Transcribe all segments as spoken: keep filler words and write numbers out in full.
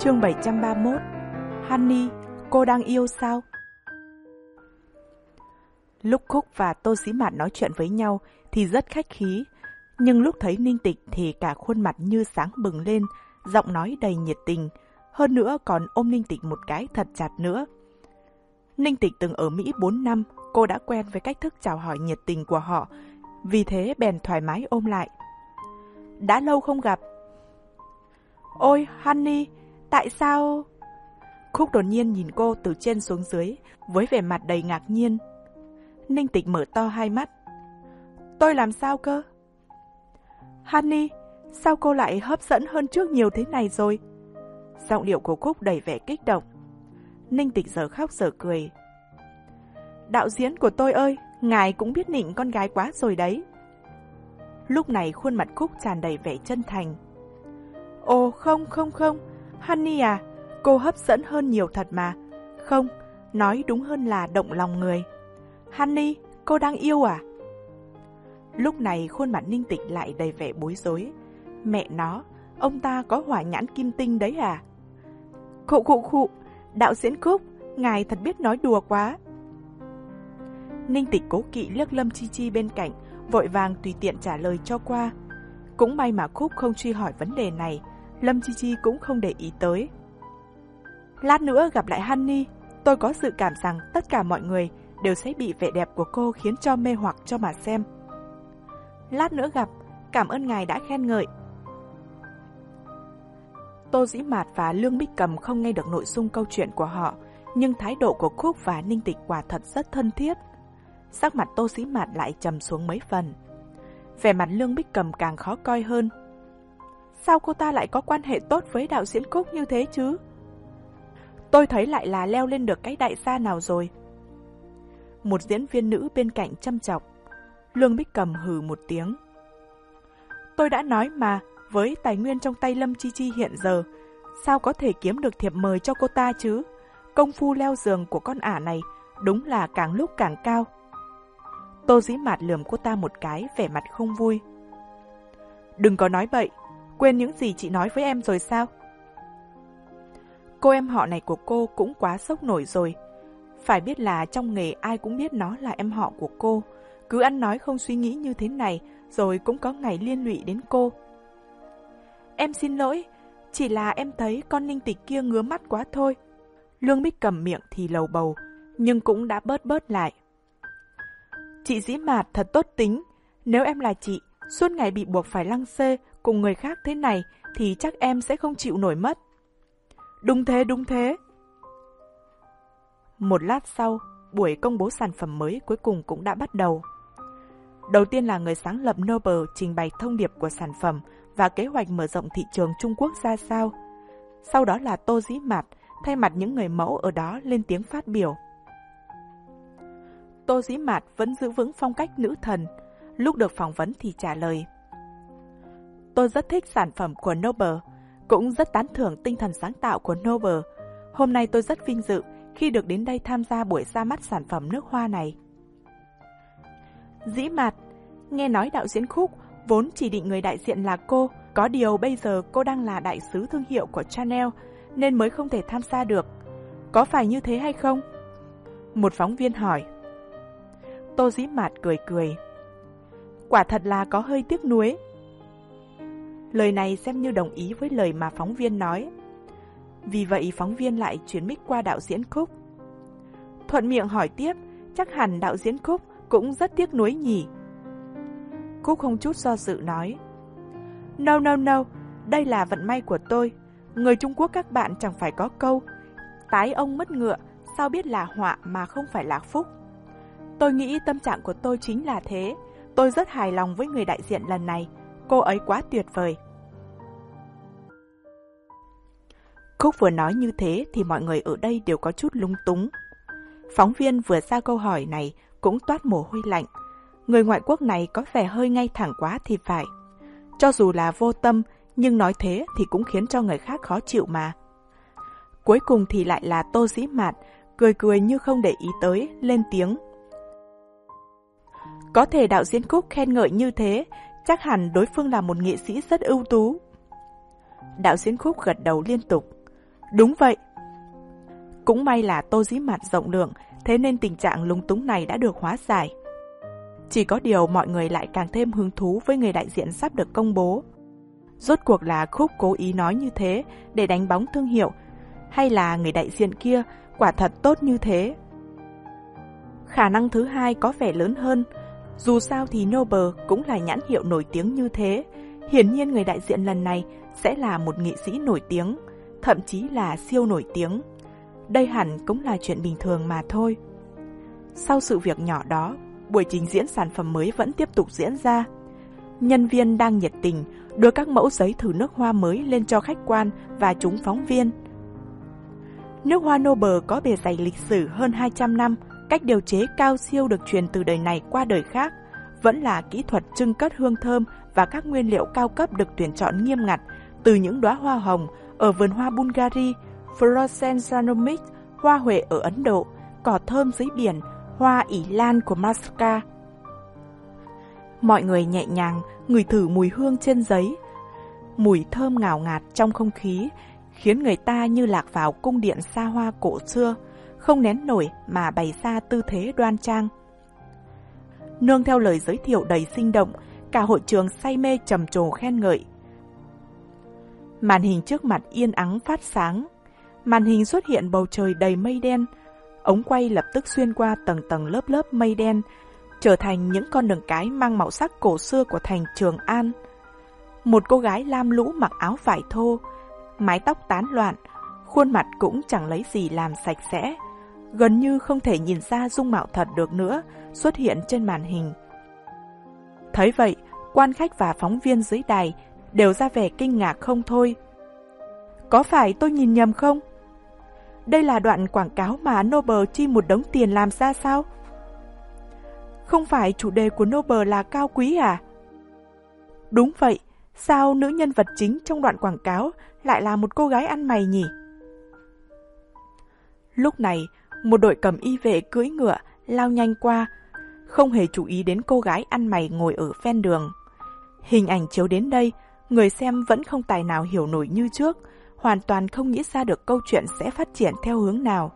Chương bảy trăm ba mươi mốt. Honey, cô đang yêu sao? Lúc Cúc và Tô Dĩ Mạt nói chuyện với nhau thì rất khách khí, nhưng lúc thấy Ninh Tịch thì cả khuôn mặt như sáng bừng lên, giọng nói đầy nhiệt tình, hơn nữa còn ôm Ninh Tịch một cái thật chặt nữa. Ninh Tịch từng ở Mỹ bốn năm, cô đã quen với cách thức chào hỏi nhiệt tình của họ, vì thế bèn thoải mái ôm lại. Đã lâu không gặp. Ôi, Honey, tại sao... Cúc đột nhiên nhìn cô từ trên xuống dưới, với vẻ mặt đầy ngạc nhiên. Ninh Tịch mở to hai mắt. Tôi làm sao cơ? Honey, sao cô lại hấp dẫn hơn trước nhiều thế này rồi? Giọng điệu của Cúc đầy vẻ kích động. Ninh Tịch giờ khóc giờ cười. Đạo diễn của tôi ơi, ngài cũng biết nịnh con gái quá rồi đấy. Lúc này khuôn mặt Cúc tràn đầy vẻ chân thành. Ồ không không không, Honey à, cô hấp dẫn hơn nhiều thật mà. Không, nói đúng hơn là động lòng người. Honey, cô đang yêu à? Lúc này khuôn mặt Ninh Tịch lại đầy vẻ bối rối. Mẹ nó, ông ta có hỏa nhãn kim tinh đấy à? Khụ khụ khụ, đạo diễn Cúc, ngài thật biết nói đùa quá. Ninh Tịch cố kỵ liếc Lâm Chi Chi bên cạnh, vội vàng tùy tiện trả lời cho qua. Cũng may mà Cúc không truy hỏi vấn đề này, Lâm Chi Chi cũng không để ý tới. Lát nữa gặp lại Honey, tôi có dự cảm rằng tất cả mọi người đều sẽ bị vẻ đẹp của cô khiến cho mê hoặc cho mà xem. Lát nữa gặp, cảm ơn ngài đã khen ngợi. Tô Dĩ Mạt và Lương Bích Cầm không nghe được nội dung câu chuyện của họ, nhưng thái độ của Cúc và Ninh Tịch quả thật rất thân thiết. Sắc mặt Tô Dĩ Mạt lại trầm xuống mấy phần. Vẻ mặt Lương Bích Cầm càng khó coi hơn. Sao cô ta lại có quan hệ tốt với đạo diễn Cúc như thế chứ? Tôi thấy lại là leo lên được cái đại gia nào rồi. Một diễn viên nữ bên cạnh châm chọc. Lương Bích Cầm hừ một tiếng. Tôi đã nói mà, với tài nguyên trong tay Lâm Chi Chi hiện giờ, sao có thể kiếm được thiệp mời cho cô ta chứ? Công phu leo giường của con ả này đúng là càng lúc càng cao. Tô Dĩ Mạt lườm cô ta một cái, vẻ mặt không vui. Đừng có nói bậy, quên những gì chị nói với em rồi sao? Cô em họ này của cô cũng quá sốc nổi rồi. Phải biết là trong nghề ai cũng biết nó là em họ của cô. Cứ ăn nói không suy nghĩ như thế này, rồi cũng có ngày liên lụy đến cô. Em xin lỗi, chỉ là em thấy con Ninh Tịch kia ngứa mắt quá thôi. Lương Bích Cầm miệng thì lầu bầu, nhưng cũng đã bớt bớt lại. Chị Dĩ Mạt thật tốt tính, nếu em là chị, suốt ngày bị buộc phải lăng xê cùng người khác thế này thì chắc em sẽ không chịu nổi mất. Đúng thế, đúng thế. Một lát sau, buổi công bố sản phẩm mới cuối cùng cũng đã bắt đầu. Đầu tiên là người sáng lập Noble trình bày thông điệp của sản phẩm và kế hoạch mở rộng thị trường Trung Quốc ra sao. Sau đó là Tô Dĩ Mạt thay mặt những người mẫu ở đó lên tiếng phát biểu. Tô Dĩ Mạt vẫn giữ vững phong cách nữ thần, lúc được phỏng vấn thì trả lời. Tôi rất thích sản phẩm của Noble, cũng rất tán thưởng tinh thần sáng tạo của Noble. Hôm nay tôi rất vinh dự khi được đến đây tham gia buổi ra mắt sản phẩm nước hoa này. Dĩ Mạt, nghe nói đạo diễn Cúc vốn chỉ định người đại diện là cô, có điều bây giờ cô đang là đại sứ thương hiệu của Chanel nên mới không thể tham gia được. Có phải như thế hay không? Một phóng viên hỏi. Tô Dĩ Mạt cười cười. Quả thật là có hơi tiếc nuối. Lời này xem như đồng ý với lời mà phóng viên nói. Vì vậy phóng viên lại chuyển mic qua đạo diễn Cúc. Thuận miệng hỏi tiếp, chắc hẳn đạo diễn Cúc cũng rất tiếc nuối nhỉ? Cúc không chút do dự nói. No no no, đây là vận may của tôi. Người Trung Quốc các bạn chẳng phải có câu, tái ông mất ngựa, sao biết là họa mà không phải là phúc. Tôi nghĩ tâm trạng của tôi chính là thế. Tôi rất hài lòng với người đại diện lần này. Cô ấy quá tuyệt vời. Cúc vừa nói như thế thì mọi người ở đây đều có chút lung túng. Phóng viên vừa ra câu hỏi này cũng toát mồ hôi lạnh. Người ngoại quốc này có vẻ hơi ngay thẳng quá thì phải. Cho dù là vô tâm, nhưng nói thế thì cũng khiến cho người khác khó chịu mà. Cuối cùng thì lại là Tô Dĩ Mạt, cười cười như không để ý tới, lên tiếng. Có thể đạo diễn Cúc khen ngợi như thế, chắc hẳn đối phương là một nghệ sĩ rất ưu tú. Đạo diễn Cúc gật đầu liên tục. Đúng vậy. Cũng may là Tô Dĩ Mạt rộng lượng, thế nên tình trạng lúng túng này đã được hóa giải. Chỉ có điều mọi người lại càng thêm hứng thú với người đại diện sắp được công bố. Rốt cuộc là Khúc cố ý nói như thế để đánh bóng thương hiệu, hay là người đại diện kia quả thật tốt như thế? Khả năng thứ hai có vẻ lớn hơn. Dù sao thì Noble cũng là nhãn hiệu nổi tiếng như thế. Hiển nhiên người đại diện lần này sẽ là một nghệ sĩ nổi tiếng, thậm chí là siêu nổi tiếng. Đây hẳn cũng là chuyện bình thường mà thôi. Sau sự việc nhỏ đó, buổi trình diễn sản phẩm mới vẫn tiếp tục diễn ra. Nhân viên đang nhiệt tình đưa các mẫu giấy thử nước hoa mới lên cho khách quan và chúng phóng viên. Nước hoa Noble có bề dày lịch sử hơn hai trăm năm, cách điều chế cao siêu được truyền từ đời này qua đời khác, vẫn là kỹ thuật trưng cất hương thơm và các nguyên liệu cao cấp được tuyển chọn nghiêm ngặt từ những đóa hoa hồng ở vườn hoa Bulgari, Phloxen hoa huệ ở Ấn Độ, cỏ thơm dưới biển, hoa ỉ lan của Madagascar. Mọi người nhẹ nhàng ngửi thử mùi hương trên giấy. Mùi thơm ngào ngạt trong không khí khiến người ta như lạc vào cung điện xa hoa cổ xưa, không nén nổi mà bày ra tư thế đoan trang. Nương theo lời giới thiệu đầy sinh động, cả hội trường say mê trầm trồ khen ngợi. Màn hình trước mặt yên ắng phát sáng. Màn hình xuất hiện bầu trời đầy mây đen. Ống quay lập tức xuyên qua tầng tầng lớp lớp mây đen, trở thành những con đường cái mang màu sắc cổ xưa của thành Trường An. Một cô gái lam lũ mặc áo vải thô, mái tóc tán loạn, khuôn mặt cũng chẳng lấy gì làm sạch sẽ, gần như không thể nhìn ra dung mạo thật được nữa, xuất hiện trên màn hình. Thấy vậy, quan khách và phóng viên dưới đài đều ra vẻ kinh ngạc không thôi. Có phải tôi nhìn nhầm không? Đây là đoạn quảng cáo mà Noble chi một đống tiền làm ra sao? Không phải chủ đề của Noble là cao quý à? Đúng vậy, sao nữ nhân vật chính trong đoạn quảng cáo lại là một cô gái ăn mày nhỉ? Lúc này, một đội cầm y vệ cưỡi ngựa lao nhanh qua, không hề chú ý đến cô gái ăn mày ngồi ở ven đường. Hình ảnh chiếu đến đây, người xem vẫn không tài nào hiểu nổi như trước, hoàn toàn không nghĩ ra được câu chuyện sẽ phát triển theo hướng nào.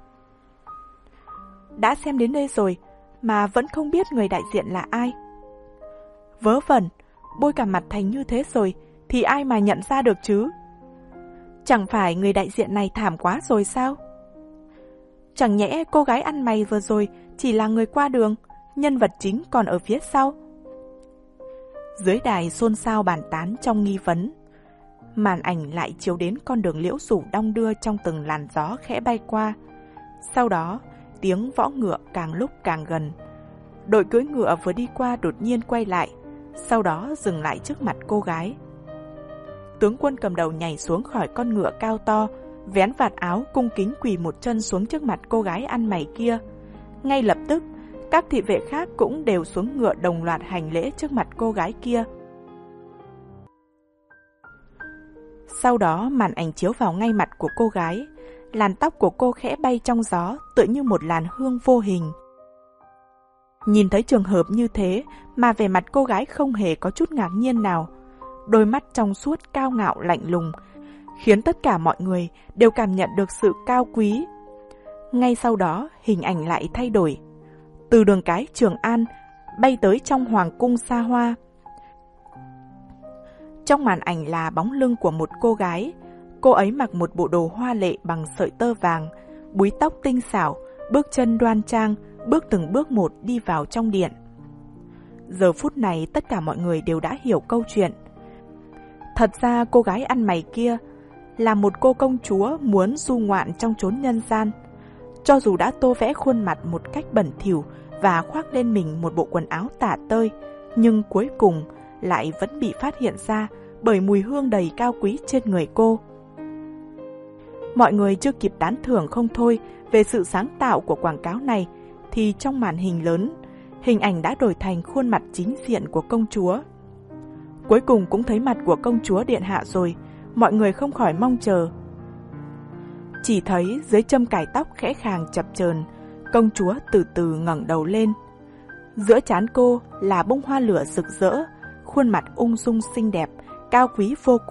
Đã xem đến đây rồi, mà vẫn không biết người đại diện là ai. Vớ vẩn, bôi cả mặt thành như thế rồi, thì ai mà nhận ra được chứ? Chẳng phải người đại diện này thảm quá rồi sao? Chẳng nhẽ cô gái ăn mày vừa rồi chỉ là người qua đường, nhân vật chính còn ở phía sau? Dưới đài xôn xao bàn tán trong nghi vấn. Màn ảnh lại chiếu đến con đường liễu rủ đong đưa trong từng làn gió khẽ bay qua. Sau đó, tiếng võ ngựa càng lúc càng gần. Đội cưỡi ngựa vừa đi qua đột nhiên quay lại, sau đó dừng lại trước mặt cô gái. Tướng quân cầm đầu nhảy xuống khỏi con ngựa cao to, vén vạt áo cung kính quỳ một chân xuống trước mặt cô gái ăn mày kia. Ngay lập tức, các thị vệ khác cũng đều xuống ngựa đồng loạt hành lễ trước mặt cô gái kia. Sau đó màn ảnh chiếu vào ngay mặt của cô gái. Làn tóc của cô khẽ bay trong gió, tựa như một làn hương vô hình. Nhìn thấy trường hợp như thế mà vẻ mặt cô gái không hề có chút ngạc nhiên nào. Đôi mắt trong suốt cao ngạo lạnh lùng, khiến tất cả mọi người đều cảm nhận được sự cao quý. Ngay sau đó, hình ảnh lại thay đổi. Từ đường cái Trường An, bay tới trong hoàng cung xa hoa. Trong màn ảnh là bóng lưng của một cô gái. Cô ấy mặc một bộ đồ hoa lệ bằng sợi tơ vàng, búi tóc tinh xảo, bước chân đoan trang, bước từng bước một đi vào trong điện. Giờ phút này tất cả mọi người đều đã hiểu câu chuyện. Thật ra cô gái ăn mày kia là một cô công chúa muốn du ngoạn trong chốn nhân gian. Cho dù đã tô vẽ khuôn mặt một cách bẩn thỉu và khoác lên mình một bộ quần áo tả tơi, nhưng cuối cùng lại vẫn bị phát hiện ra bởi mùi hương đầy cao quý trên người cô. Mọi người chưa kịp tán thưởng không thôi về sự sáng tạo của quảng cáo này, thì trong màn hình lớn, hình ảnh đã đổi thành khuôn mặt chính diện của công chúa. Cuối cùng cũng thấy mặt của công chúa điện hạ rồi, mọi người không khỏi mong chờ. Chỉ thấy dưới châm cài tóc khẽ khàng chập chờn, công chúa từ từ ngẩng đầu lên. Giữa trán cô là bông hoa lửa rực rỡ, khuôn mặt ung dung xinh đẹp, cao quý vô cùng,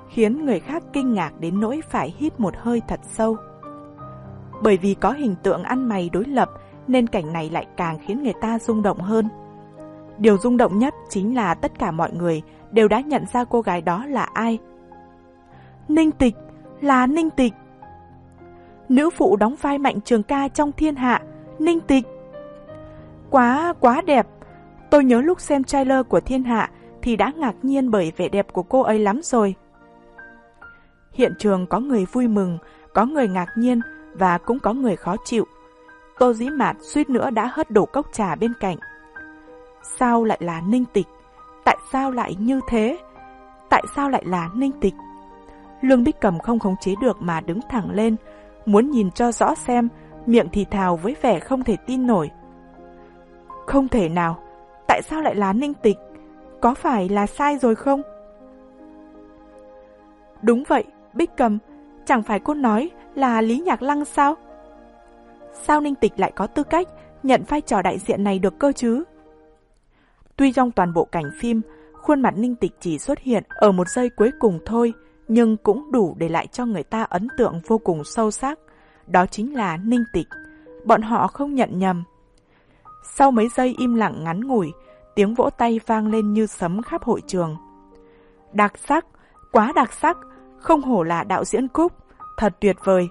khiến người khác kinh ngạc đến nỗi phải hít một hơi thật sâu. Bởi vì có hình tượng ăn mày đối lập nên cảnh này lại càng khiến người ta rung động hơn. Điều rung động nhất chính là tất cả mọi người đều đã nhận ra cô gái đó là ai. Ninh Tịch, là Ninh Tịch. Nữ phụ đóng vai Mạnh Trường Ca trong Thiên Hạ, Ninh Tịch. Quá, quá đẹp. Tôi nhớ lúc xem trailer của Thiên Hạ thì đã ngạc nhiên bởi vẻ đẹp của cô ấy lắm rồi. Hiện trường có người vui mừng, có người ngạc nhiên và cũng có người khó chịu. Tô Dĩ Mạt suýt nữa đã hất đổ cốc trà bên cạnh. Sao lại là Ninh Tịch? Tại sao lại như thế? Tại sao lại là Ninh Tịch? Lương Bích Cầm không khống chế được mà đứng thẳng lên, muốn nhìn cho rõ xem, miệng thì thào với vẻ không thể tin nổi. Không thể nào, tại sao lại là Ninh Tịch? Có phải là sai rồi không? Đúng vậy, Bích Cầm, chẳng phải cô nói là Lý Nhạc Lăng sao? Sao Ninh Tịch lại có tư cách nhận vai trò đại diện này được cơ chứ? Tuy trong toàn bộ cảnh phim, khuôn mặt Ninh Tịch chỉ xuất hiện ở một giây cuối cùng thôi, nhưng cũng đủ để lại cho người ta ấn tượng vô cùng sâu sắc. Đó chính là Ninh Tịch. Bọn họ không nhận nhầm. Sau mấy giây im lặng ngắn ngủi, tiếng vỗ tay vang lên như sấm khắp hội trường. Đặc sắc, quá đặc sắc, không hổ là đạo diễn Cúc, thật tuyệt vời.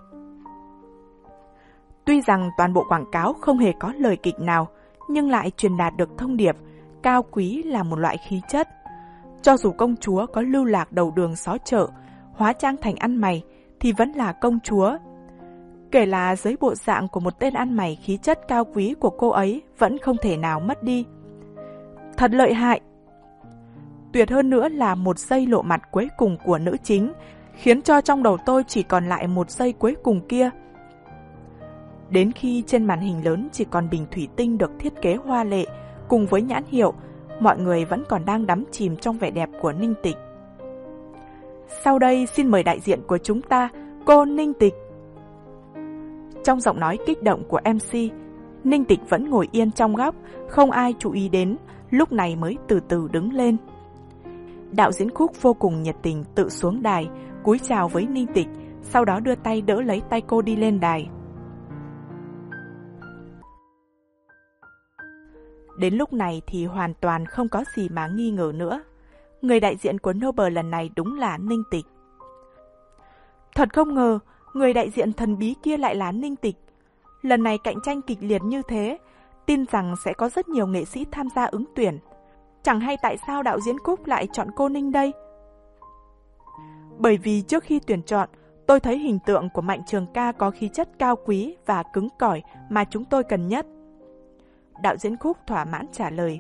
Tuy rằng toàn bộ quảng cáo không hề có lời kịch nào, nhưng lại truyền đạt được thông điệp cao quý là một loại khí chất. Cho dù công chúa có lưu lạc đầu đường xó chợ, hóa trang thành ăn mày, thì vẫn là công chúa. Kể là dưới bộ dạng của một tên ăn mày, khí chất cao quý của cô ấy vẫn không thể nào mất đi. Thật lợi hại! Tuyệt hơn nữa là một giây lộ mặt cuối cùng của nữ chính, khiến cho trong đầu tôi chỉ còn lại một giây cuối cùng kia. Đến khi trên màn hình lớn chỉ còn bình thủy tinh được thiết kế hoa lệ, cùng với nhãn hiệu, mọi người vẫn còn đang đắm chìm trong vẻ đẹp của Ninh Tịch. Sau đây xin mời đại diện của chúng ta, cô Ninh Tịch. Trong giọng nói kích động của em xê, Ninh Tịch vẫn ngồi yên trong góc, không ai chú ý đến, lúc này mới từ từ đứng lên. Đạo diễn Khúc vô cùng nhiệt tình tự xuống đài, cúi chào với Ninh Tịch, sau đó đưa tay đỡ lấy tay cô đi lên đài. Đến lúc này thì hoàn toàn không có gì mà nghi ngờ nữa. Người đại diện của Nobel lần này đúng là Ninh Tịch. Thật không ngờ, người đại diện thần bí kia lại là Ninh Tịch. Lần này cạnh tranh kịch liệt như thế, tin rằng sẽ có rất nhiều nghệ sĩ tham gia ứng tuyển. Chẳng hay tại sao đạo diễn Cúc lại chọn cô Ninh đây? Bởi vì trước khi tuyển chọn, tôi thấy hình tượng của Mạnh Trường Ca có khí chất cao quý và cứng cỏi mà chúng tôi cần nhất. Đạo diễn Cúc thỏa mãn trả lời.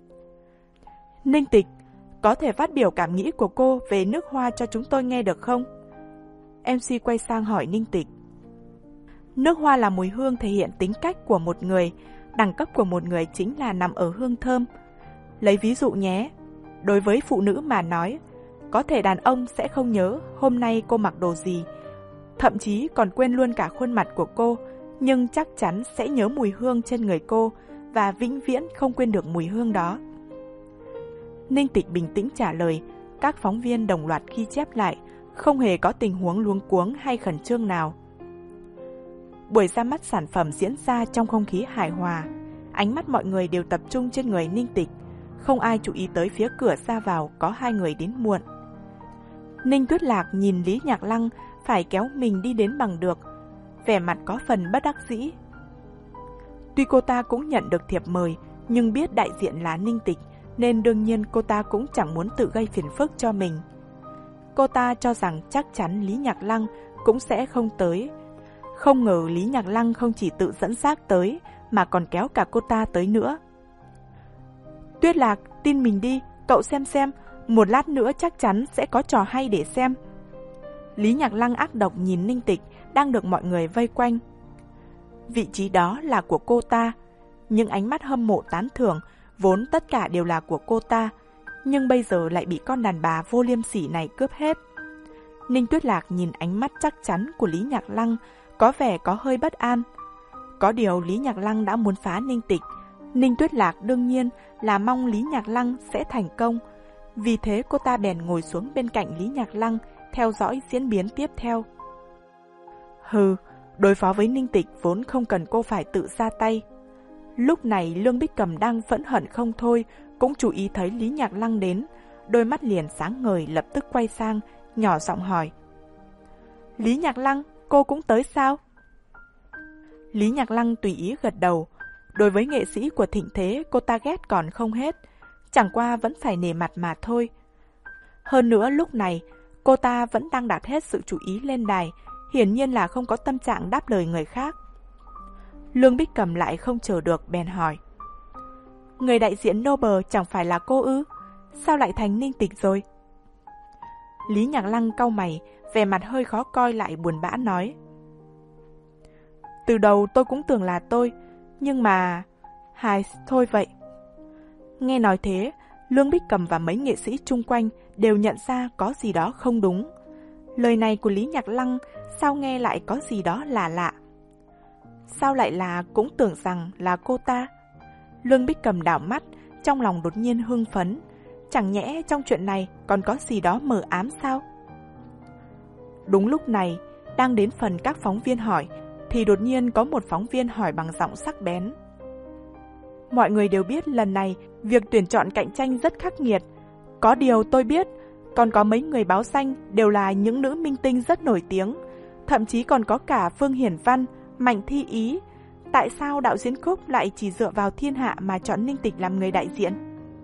Ninh Tịch, có thể phát biểu cảm nghĩ của cô về nước hoa cho chúng tôi nghe được không? em xê quay sang hỏi Ninh Tịch. Nước hoa là mùi hương thể hiện tính cách của một người, đẳng cấp của một người chính là nằm ở hương thơm. Lấy ví dụ nhé, đối với phụ nữ mà nói, có thể đàn ông sẽ không nhớ hôm nay cô mặc đồ gì, thậm chí còn quên luôn cả khuôn mặt của cô, nhưng chắc chắn sẽ nhớ mùi hương trên người cô và vĩnh viễn không quên được mùi hương đó. Ninh Tịch bình tĩnh trả lời, các phóng viên đồng loạt ghi chép lại, không hề có tình huống luống cuống hay khẩn trương nào. Buổi ra mắt sản phẩm diễn ra trong không khí hài hòa, ánh mắt mọi người đều tập trung trên người Ninh Tịch, không ai chú ý tới phía cửa ra vào có hai người đến muộn. Ninh Tuyết Lạc nhìn Lý Nhạc Lăng phải kéo mình đi đến bằng được, vẻ mặt có phần bất đắc dĩ. Tuy cô ta cũng nhận được thiệp mời, nhưng biết đại diện là Ninh Tịch, nên đương nhiên cô ta cũng chẳng muốn tự gây phiền phức cho mình. Cô ta cho rằng chắc chắn Lý Nhạc Lăng cũng sẽ không tới. Không ngờ Lý Nhạc Lăng không chỉ tự dẫn xác tới, mà còn kéo cả cô ta tới nữa. Tuyết Lạc, tin mình đi, cậu xem xem, một lát nữa chắc chắn sẽ có trò hay để xem. Lý Nhạc Lăng ác độc nhìn Ninh Tịch đang được mọi người vây quanh. Vị trí đó là của cô ta, những ánh mắt hâm mộ tán thưởng vốn tất cả đều là của cô ta, nhưng bây giờ lại bị con đàn bà vô liêm sỉ này cướp hết. Ninh Tuyết Lạc nhìn ánh mắt chắc chắn của Lý Nhạc Lăng, có vẻ có hơi bất an. Có điều Lý Nhạc Lăng đã muốn phá Ninh Tịch, Ninh Tuyết Lạc đương nhiên là mong Lý Nhạc Lăng sẽ thành công. Vì thế cô ta bèn ngồi xuống bên cạnh Lý Nhạc Lăng, theo dõi diễn biến tiếp theo. Hừ, đối phó với Ninh Tịch vốn không cần cô phải tự ra tay. Lúc này Lương Bích Cầm đang phẫn hận không thôi, cũng chú ý thấy Lý Nhạc Lăng đến, đôi mắt liền sáng ngời, lập tức quay sang, nhỏ giọng hỏi. Lý Nhạc Lăng, cô cũng tới sao? Lý Nhạc Lăng tùy ý gật đầu. Đối với nghệ sĩ của thịnh thế, cô ta ghét còn không hết, chẳng qua vẫn phải nể mặt mà thôi. Hơn nữa lúc này, cô ta vẫn đang đặt hết sự chú ý lên đài, hiển nhiên là không có tâm trạng đáp lời người khác. Lương Bích Cầm lại không chờ được, bèn hỏi. Người đại diện Nobel chẳng phải là cô ư? Sao lại thành Ninh Tịch rồi? Lý Nhạc Lăng cau mày, vẻ mặt hơi khó coi lại buồn bã nói. Từ đầu tôi cũng tưởng là tôi, nhưng mà... Hài, thôi vậy. Nghe nói thế, Lương Bích Cầm và mấy nghệ sĩ chung quanh đều nhận ra có gì đó không đúng. Lời này của Lý Nhạc Lăng sao nghe lại có gì đó lạ lạ. Sao lại là cũng tưởng rằng là cô ta? Lương Bích Cầm đảo mắt, trong lòng đột nhiên hưng phấn. Chẳng nhẽ trong chuyện này còn có gì đó mờ ám sao? Đúng lúc này, đang đến phần các phóng viên hỏi, thì đột nhiên có một phóng viên hỏi bằng giọng sắc bén. Mọi người đều biết lần này việc tuyển chọn cạnh tranh rất khắc nghiệt. Có điều tôi biết, còn có mấy người báo danh đều là những nữ minh tinh rất nổi tiếng. Thậm chí còn có cả Phương Hiển Văn, Mạnh Thi Ý. Tại sao đạo diễn Cúc lại chỉ dựa vào thiên hạ mà chọn Ninh Tịch làm người đại diện?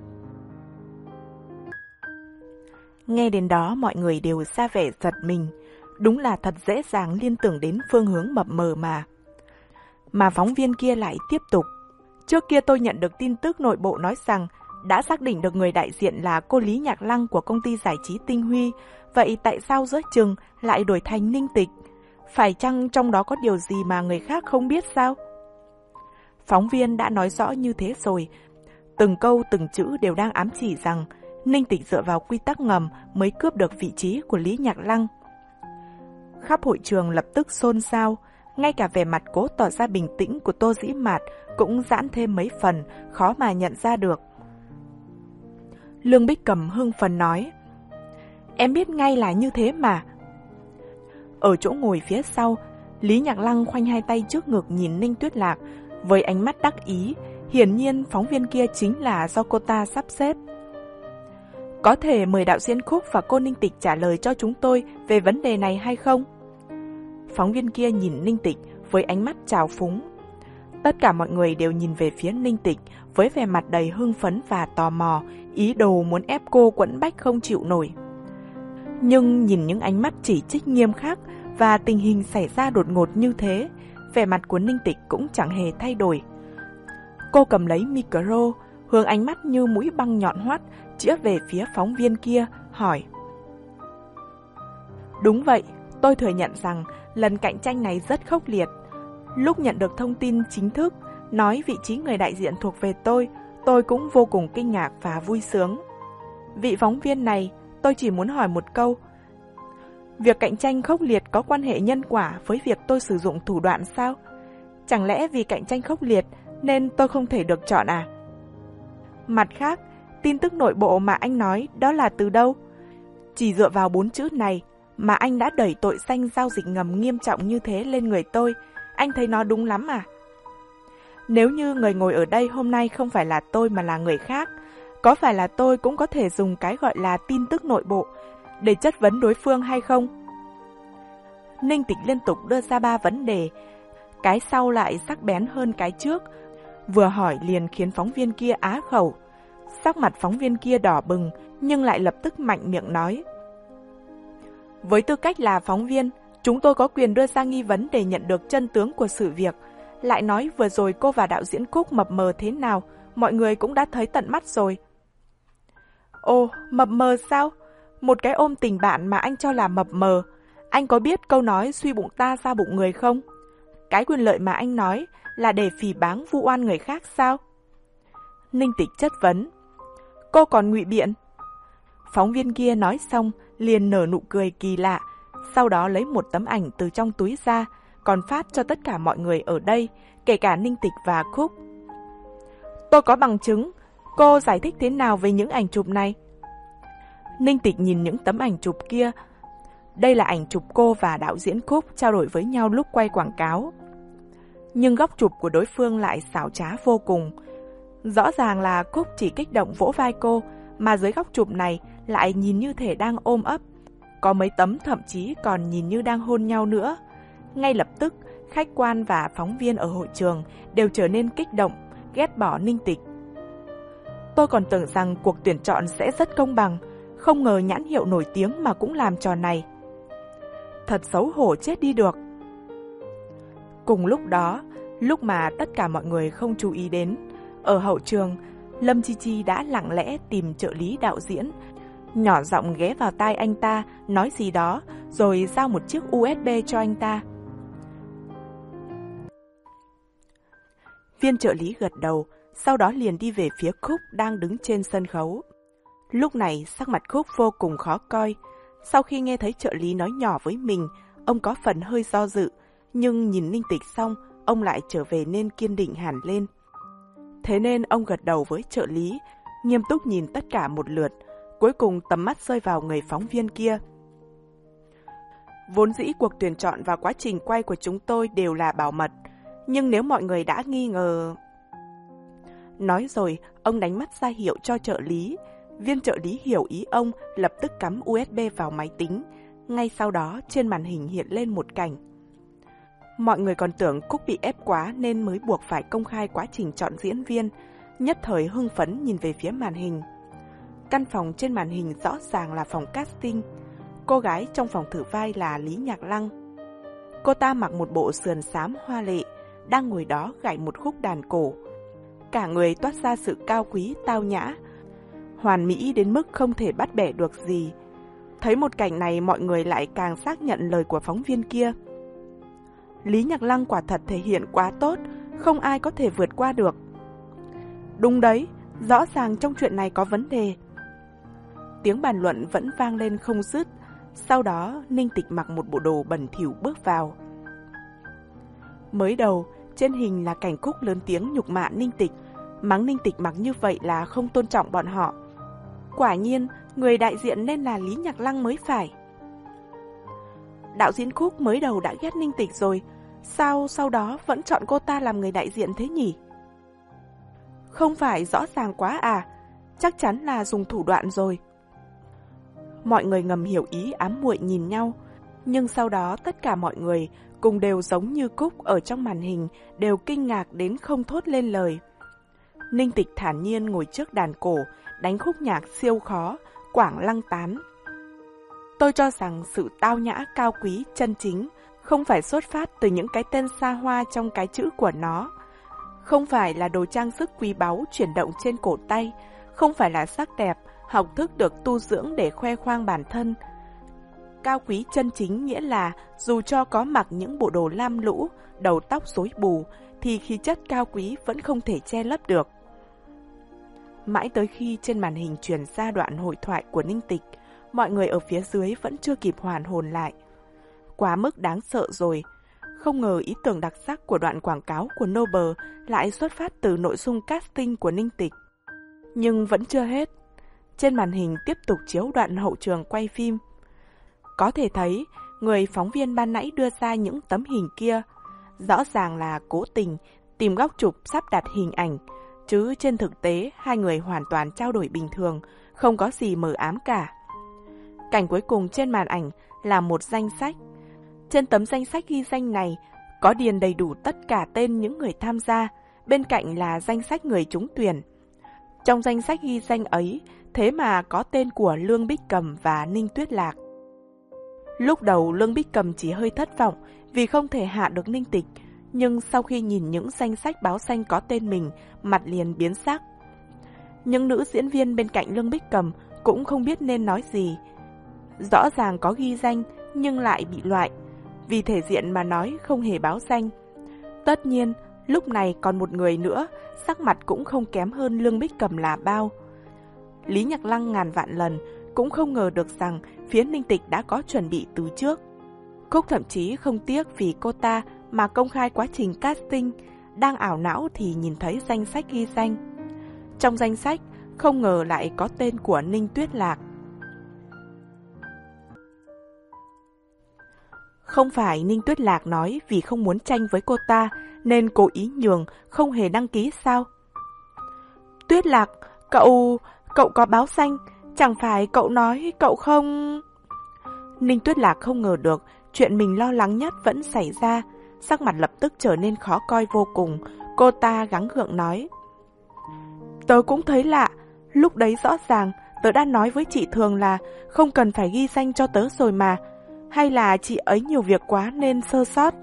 Nghe đến đó mọi người đều ra vẻ giật mình. Đúng là thật dễ dàng liên tưởng đến phương hướng mập mờ mà. Mà phóng viên kia lại tiếp tục. Trước kia tôi nhận được tin tức nội bộ nói rằng đã xác định được người đại diện là cô Lý Nhạc Lăng của công ty giải trí Tinh Huy. Vậy tại sao giữa chừng lại đổi thành Ninh Tịch? Phải chăng trong đó có điều gì mà người khác không biết sao? Phóng viên đã nói rõ như thế rồi. Từng câu từng chữ đều đang ám chỉ rằng Ninh Tịch dựa vào quy tắc ngầm mới cướp được vị trí của Lý Nhạc Lăng. Khắp hội trường lập tức xôn xao, ngay cả vẻ mặt cố tỏ ra bình tĩnh của Tô Dĩ Mạt cũng giãn thêm mấy phần, khó mà nhận ra được. Lương Bích Cầm hưng phấn nói, em biết ngay là như thế mà. Ở chỗ ngồi phía sau, Lý Nhạc Lăng khoanh hai tay trước ngực nhìn Ninh Tuyết Lạc với ánh mắt đắc ý, hiển nhiên phóng viên kia chính là do cô ta sắp xếp. Có thể mời đạo diễn Khúc và cô Ninh Tịch trả lời cho chúng tôi về vấn đề này hay không? Phóng viên kia nhìn Ninh Tịch với ánh mắt trào phúng. Tất cả mọi người đều nhìn về phía Ninh Tịch với vẻ mặt đầy hưng phấn và tò mò, ý đồ muốn ép cô quẫn bách không chịu nổi. Nhưng nhìn những ánh mắt chỉ trích nghiêm khắc và tình hình xảy ra đột ngột như thế, vẻ mặt của Ninh Tịch cũng chẳng hề thay đổi. Cô cầm lấy micro, hướng ánh mắt như mũi băng nhọn hoắt, chĩa về phía phóng viên kia, hỏi. Đúng vậy, tôi thừa nhận rằng lần cạnh tranh này rất khốc liệt. Lúc nhận được thông tin chính thức, nói vị trí người đại diện thuộc về tôi, tôi cũng vô cùng kinh ngạc và vui sướng. Vị phóng viên này, tôi chỉ muốn hỏi một câu. Việc cạnh tranh khốc liệt có quan hệ nhân quả với việc tôi sử dụng thủ đoạn sao? Chẳng lẽ vì cạnh tranh khốc liệt nên tôi không thể được chọn à? Mặt khác, tin tức nội bộ mà anh nói đó là từ đâu? Chỉ dựa vào bốn chữ này mà anh đã đẩy tội danh giao dịch ngầm nghiêm trọng như thế lên người tôi, anh thấy nó đúng lắm à? Nếu như người ngồi ở đây hôm nay không phải là tôi mà là người khác, có phải là tôi cũng có thể dùng cái gọi là tin tức nội bộ để chất vấn đối phương hay không? Ninh Tịch liên tục đưa ra ba vấn đề, cái sau lại sắc bén hơn cái trước, vừa hỏi liền khiến phóng viên kia á khẩu. Sắc mặt phóng viên kia đỏ bừng nhưng lại lập tức mạnh miệng nói. Với tư cách là phóng viên, chúng tôi có quyền đưa ra nghi vấn để nhận được chân tướng của sự việc. Lại nói vừa rồi cô và đạo diễn Cúc mập mờ thế nào, mọi người cũng đã thấy tận mắt rồi. Ồ, mập mờ sao? Một cái ôm tình bạn mà anh cho là mập mờ. Anh có biết câu nói suy bụng ta ra bụng người không? Cái quyền lợi mà anh nói là để phỉ báng vu oan người khác sao? Ninh Tịch chất vấn. Cô còn ngụy biện. Phóng viên kia nói xong liền nở nụ cười kỳ lạ, sau đó lấy một tấm ảnh từ trong túi ra, còn phát cho tất cả mọi người ở đây, kể cả Ninh Tịch và Cúc. Tôi có bằng chứng, cô giải thích thế nào về những ảnh chụp này? Ninh Tịch nhìn những tấm ảnh chụp kia, Đây là ảnh chụp cô và đạo diễn Cúc trao đổi với nhau lúc quay quảng cáo. Nhưng góc chụp của đối phương lại xảo trá vô cùng. Rõ ràng là Cúc chỉ kích động vỗ vai cô, mà dưới góc chụp này lại nhìn như thể đang ôm ấp. Có mấy tấm thậm chí còn nhìn như đang hôn nhau nữa. Ngay lập tức, khách quan và phóng viên ở hội trường đều trở nên kích động, ghét bỏ Ninh Tịch. Tôi còn tưởng rằng cuộc tuyển chọn sẽ rất công bằng, không ngờ nhãn hiệu nổi tiếng mà cũng làm trò này. Thật xấu hổ chết đi được. Cùng lúc đó, lúc mà tất cả mọi người không chú ý đến, ở hậu trường, Lâm Chi Chi đã lặng lẽ tìm trợ lý đạo diễn, nhỏ giọng ghé vào tai anh ta, nói gì đó, rồi giao một chiếc u ét bê cho anh ta. Viên trợ lý gật đầu, sau đó liền đi về phía Cúc đang đứng trên sân khấu. Lúc này sắc mặt Cúc vô cùng khó coi. Sau khi nghe thấy trợ lý nói nhỏ với mình, ông có phần hơi do dự, nhưng nhìn Ninh Tịch xong, ông lại trở về nên kiên định hẳn lên. Thế nên ông gật đầu với trợ lý, nghiêm túc nhìn tất cả một lượt, cuối cùng tầm mắt rơi vào người phóng viên kia. Vốn dĩ cuộc tuyển chọn và quá trình quay của chúng tôi đều là bảo mật, nhưng nếu mọi người đã nghi ngờ... Nói rồi, ông đánh mắt ra hiệu cho trợ lý. Viên trợ lý hiểu ý ông, lập tức cắm u ét bê vào máy tính. Ngay sau đó, trên màn hình hiện lên một cảnh. Mọi người còn tưởng Cúc bị ép quá nên mới buộc phải công khai quá trình chọn diễn viên. Nhất thời hưng phấn nhìn về phía màn hình. Căn phòng trên màn hình rõ ràng là phòng casting. Cô gái trong phòng thử vai là Lý Nhạc Lăng. Cô ta mặc một bộ sườn xám hoa lệ, đang ngồi đó gảy một khúc đàn cổ. Cả người toát ra sự cao quý, tao nhã, hoàn mỹ đến mức không thể bắt bẻ được gì. Thấy một cảnh này, mọi người lại càng xác nhận lời của phóng viên kia. Lý Nhạc Lăng quả thật thể hiện quá tốt, không ai có thể vượt qua được. Đúng đấy, rõ ràng trong chuyện này có vấn đề. Tiếng bàn luận vẫn vang lên không dứt. Sau đó, Ninh Tịch mặc một bộ đồ bẩn thỉu bước vào. Mới đầu, trên hình là cảnh Cúc lớn tiếng nhục mạ Ninh Tịch, mắng Ninh Tịch mặc như vậy là không tôn trọng bọn họ. Quả nhiên, người đại diện nên là Lý Nhạc Lăng mới phải. Đạo diễn Cúc mới đầu đã ghét Ninh Tịch rồi, sao sau đó vẫn chọn cô ta làm người đại diện thế nhỉ? Không phải rõ ràng quá à, chắc chắn là dùng thủ đoạn rồi. Mọi người ngầm hiểu ý, ám muội nhìn nhau, nhưng sau đó tất cả mọi người cùng đều giống như Cúc ở trong màn hình, đều kinh ngạc đến không thốt lên lời. Ninh Tịch thản nhiên ngồi trước đàn cổ, đánh khúc nhạc siêu khó, quảng lăng tán. Tôi cho rằng sự tao nhã, cao quý, chân chính không phải xuất phát từ những cái tên xa hoa trong cái chữ của nó, không phải là đồ trang sức quý báu chuyển động trên cổ tay, không phải là sắc đẹp, học thức được tu dưỡng để khoe khoang bản thân. Cao quý chân chính nghĩa là dù cho có mặc những bộ đồ lam lũ, đầu tóc rối bù, thì khí chất cao quý vẫn không thể che lấp được. Mãi tới khi trên màn hình truyền ra đoạn hội thoại của Ninh Tịch, mọi người ở phía dưới vẫn chưa kịp hoàn hồn lại. Quá mức đáng sợ rồi. Không ngờ ý tưởng đặc sắc của đoạn quảng cáo của Noble lại xuất phát từ nội dung casting của Ninh Tịch. Nhưng vẫn chưa hết. Trên màn hình tiếp tục chiếu đoạn hậu trường quay phim. Có thể thấy, người phóng viên ban nãy đưa ra những tấm hình kia rõ ràng là cố tình tìm góc chụp sắp đặt hình ảnh, chứ trên thực tế hai người hoàn toàn trao đổi bình thường, không có gì mờ ám cả. Cảnh cuối cùng trên màn ảnh là một danh sách. Trên tấm danh sách ghi danh này có điền đầy đủ tất cả tên những người tham gia, bên cạnh là danh sách người trúng tuyển. Trong danh sách ghi danh ấy, thế mà có tên của Lương Bích Cầm và Ninh Tuyết Lạc. Lúc đầu Lương Bích Cầm chỉ hơi thất vọng vì không thể hạ được Ninh Tịch, nhưng sau khi nhìn những danh sách báo danh có tên mình, mặt liền biến sắc. Những nữ diễn viên bên cạnh Lương Bích Cầm cũng không biết nên nói gì. Rõ ràng có ghi danh nhưng lại bị loại, vì thể diện mà nói không hề báo danh. Tất nhiên, lúc này còn một người nữa, sắc mặt cũng không kém hơn Lương Bích Cầm là bao. Lý Nhạc Lăng ngàn vạn lần cũng không ngờ được rằng phía Ninh Tịch đã có chuẩn bị từ trước. Cúc thậm chí không tiếc vì cô ta mà công khai quá trình casting, đang ảo não thì nhìn thấy danh sách ghi danh. Trong danh sách, không ngờ lại có tên của Ninh Tuyết Lạc. Không phải Ninh Tuyết Lạc nói vì không muốn tranh với cô ta nên cố ý nhường, không hề đăng ký sao? Tuyết Lạc, cậu... cậu có báo danh, chẳng phải cậu nói cậu không... Ninh Tuyết Lạc không ngờ được chuyện mình lo lắng nhất vẫn xảy ra, sắc mặt lập tức trở nên khó coi vô cùng. Cô ta gắng gượng nói: Tớ cũng thấy lạ, lúc đấy rõ ràng tớ đã nói với chị Thường là không cần phải ghi danh cho tớ rồi mà, hay là chị ấy nhiều việc quá nên sơ sót?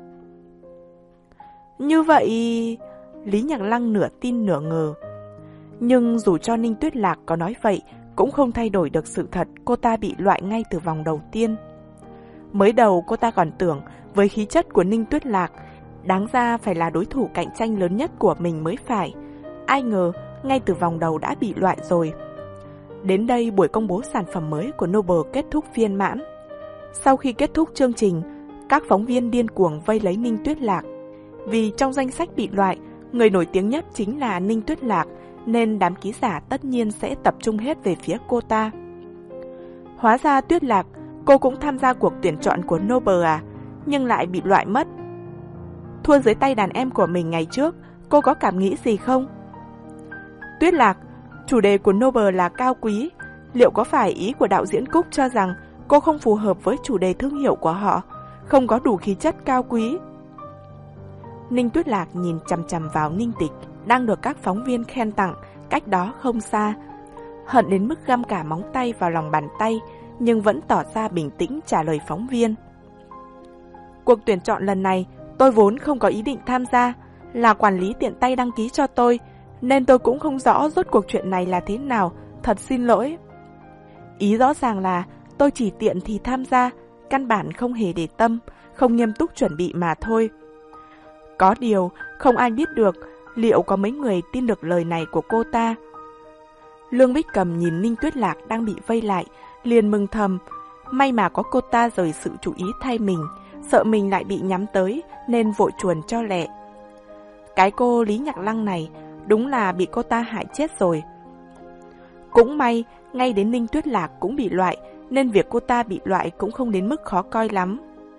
Như vậy... Lý Nhạc Lăng nửa tin nửa ngờ. Nhưng dù cho Ninh Tuyết Lạc có nói vậy, cũng không thay đổi được sự thật cô ta bị loại ngay từ vòng đầu tiên. Mới đầu cô ta còn tưởng với khí chất của Ninh Tuyết Lạc, đáng ra phải là đối thủ cạnh tranh lớn nhất của mình mới phải. Ai ngờ ngay từ vòng đầu đã bị loại rồi. Đến đây buổi công bố sản phẩm mới của Noble kết thúc viên mãn. Sau khi kết thúc chương trình, các phóng viên điên cuồng vây lấy Ninh Tuyết Lạc. Vì trong danh sách bị loại, người nổi tiếng nhất chính là Ninh Tuyết Lạc, nên đám ký giả tất nhiên sẽ tập trung hết về phía cô ta. Hóa ra Tuyết Lạc, cô cũng tham gia cuộc tuyển chọn của Noble à, nhưng lại bị loại mất. Thua dưới tay đàn em của mình ngày trước, cô có cảm nghĩ gì không? Tuyết Lạc, chủ đề của Noble là cao quý, liệu có phải ý của đạo diễn Cúc cho rằng cô không phù hợp với chủ đề thương hiệu của họ, không có đủ khí chất cao quý? Ninh Tuyết Lạc nhìn chằm chằm vào Ninh Tịch, đang được các phóng viên khen tặng, cách đó không xa. Hận đến mức găm cả móng tay vào lòng bàn tay, nhưng vẫn tỏ ra bình tĩnh trả lời phóng viên. Cuộc tuyển chọn lần này, tôi vốn không có ý định tham gia, là quản lý tiện tay đăng ký cho tôi, nên tôi cũng không rõ rốt cuộc chuyện này là thế nào, thật xin lỗi. Ý rõ ràng là tôi chỉ tiện thì tham gia, căn bản không hề để tâm, không nghiêm túc chuẩn bị mà thôi. Có điều, không ai biết được liệu có mấy người tin được lời này của cô ta. Lương Bích Cầm nhìn Ninh Tuyết Lạc đang bị vây lại, liền mừng thầm, may mà có cô ta rời sự chú ý thay mình, sợ mình lại bị nhắm tới nên vội chuồn cho lẹ. Cái cô Lý Nhạc Lăng này đúng là bị cô ta hại chết rồi. Cũng may, ngay đến Ninh Tuyết Lạc cũng bị loại, nên việc cô ta bị loại cũng không đến mức khó coi lắm.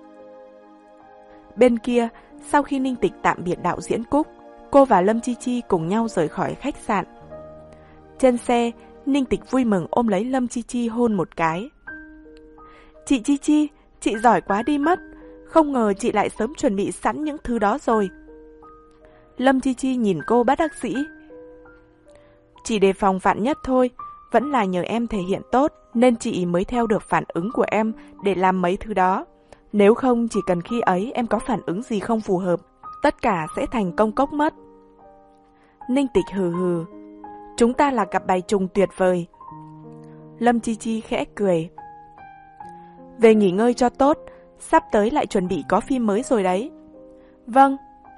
Bên kia, sau khi Ninh Tịch tạm biệt đạo diễn Cúc, cô và Lâm Chi Chi cùng nhau rời khỏi khách sạn. Trên xe, Ninh Tịch vui mừng ôm lấy Lâm Chi Chi hôn một cái. Chị Chi Chi, chị giỏi quá đi mất, không ngờ chị lại sớm chuẩn bị sẵn những thứ đó rồi. Lâm Chi Chi nhìn cô bất đắc dĩ. Chỉ đề phòng vạn nhất thôi, vẫn là nhờ em thể hiện tốt, nên chị mới theo được phản ứng của em để làm mấy thứ đó. Nếu không chỉ cần khi ấy em có phản ứng gì không phù hợp, tất cả sẽ thành công cốc mất. Ninh Tịch hừ hừ. Chúng ta là cặp bài trùng tuyệt vời. Lâm Chi Chi khẽ cười. Về nghỉ ngơi cho tốt, sắp tới lại chuẩn bị có phim mới rồi đấy. Vâng.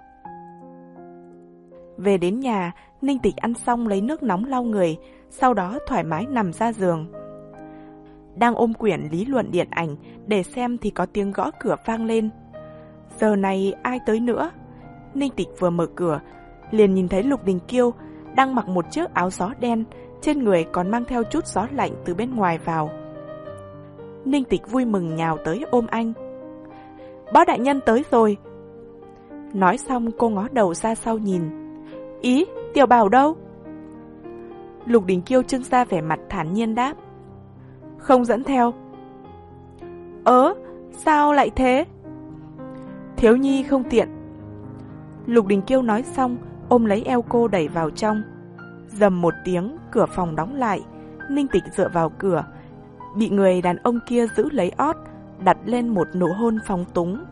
Về đến nhà, Ninh Tịch ăn xong lấy nước nóng lau người, sau đó thoải mái nằm ra giường. Đang ôm quyển lý luận điện ảnh để xem thì có tiếng gõ cửa vang lên. Giờ này ai tới nữa? Ninh Tịch vừa mở cửa, liền nhìn thấy Lục Đình Kiêu đang mặc một chiếc áo gió đen, trên người còn mang theo chút gió lạnh từ bên ngoài vào. Ninh Tịch vui mừng nhào tới ôm anh. Bác đại nhân tới rồi. Nói xong cô ngó đầu ra sau nhìn. Ý, Tiểu Bảo đâu? Lục Đình Kiêu trưng ra vẻ mặt thản nhiên đáp. Không dẫn theo. Ớ, sao lại thế? Thiếu nhi không tiện. Lục Đình Kiêu nói xong, ôm lấy eo cô đẩy vào trong. Dầm một tiếng, cửa phòng đóng lại. Ninh Tịch dựa vào cửa, bị người đàn ông kia giữ lấy ót, đặt lên một nụ hôn phóng túng.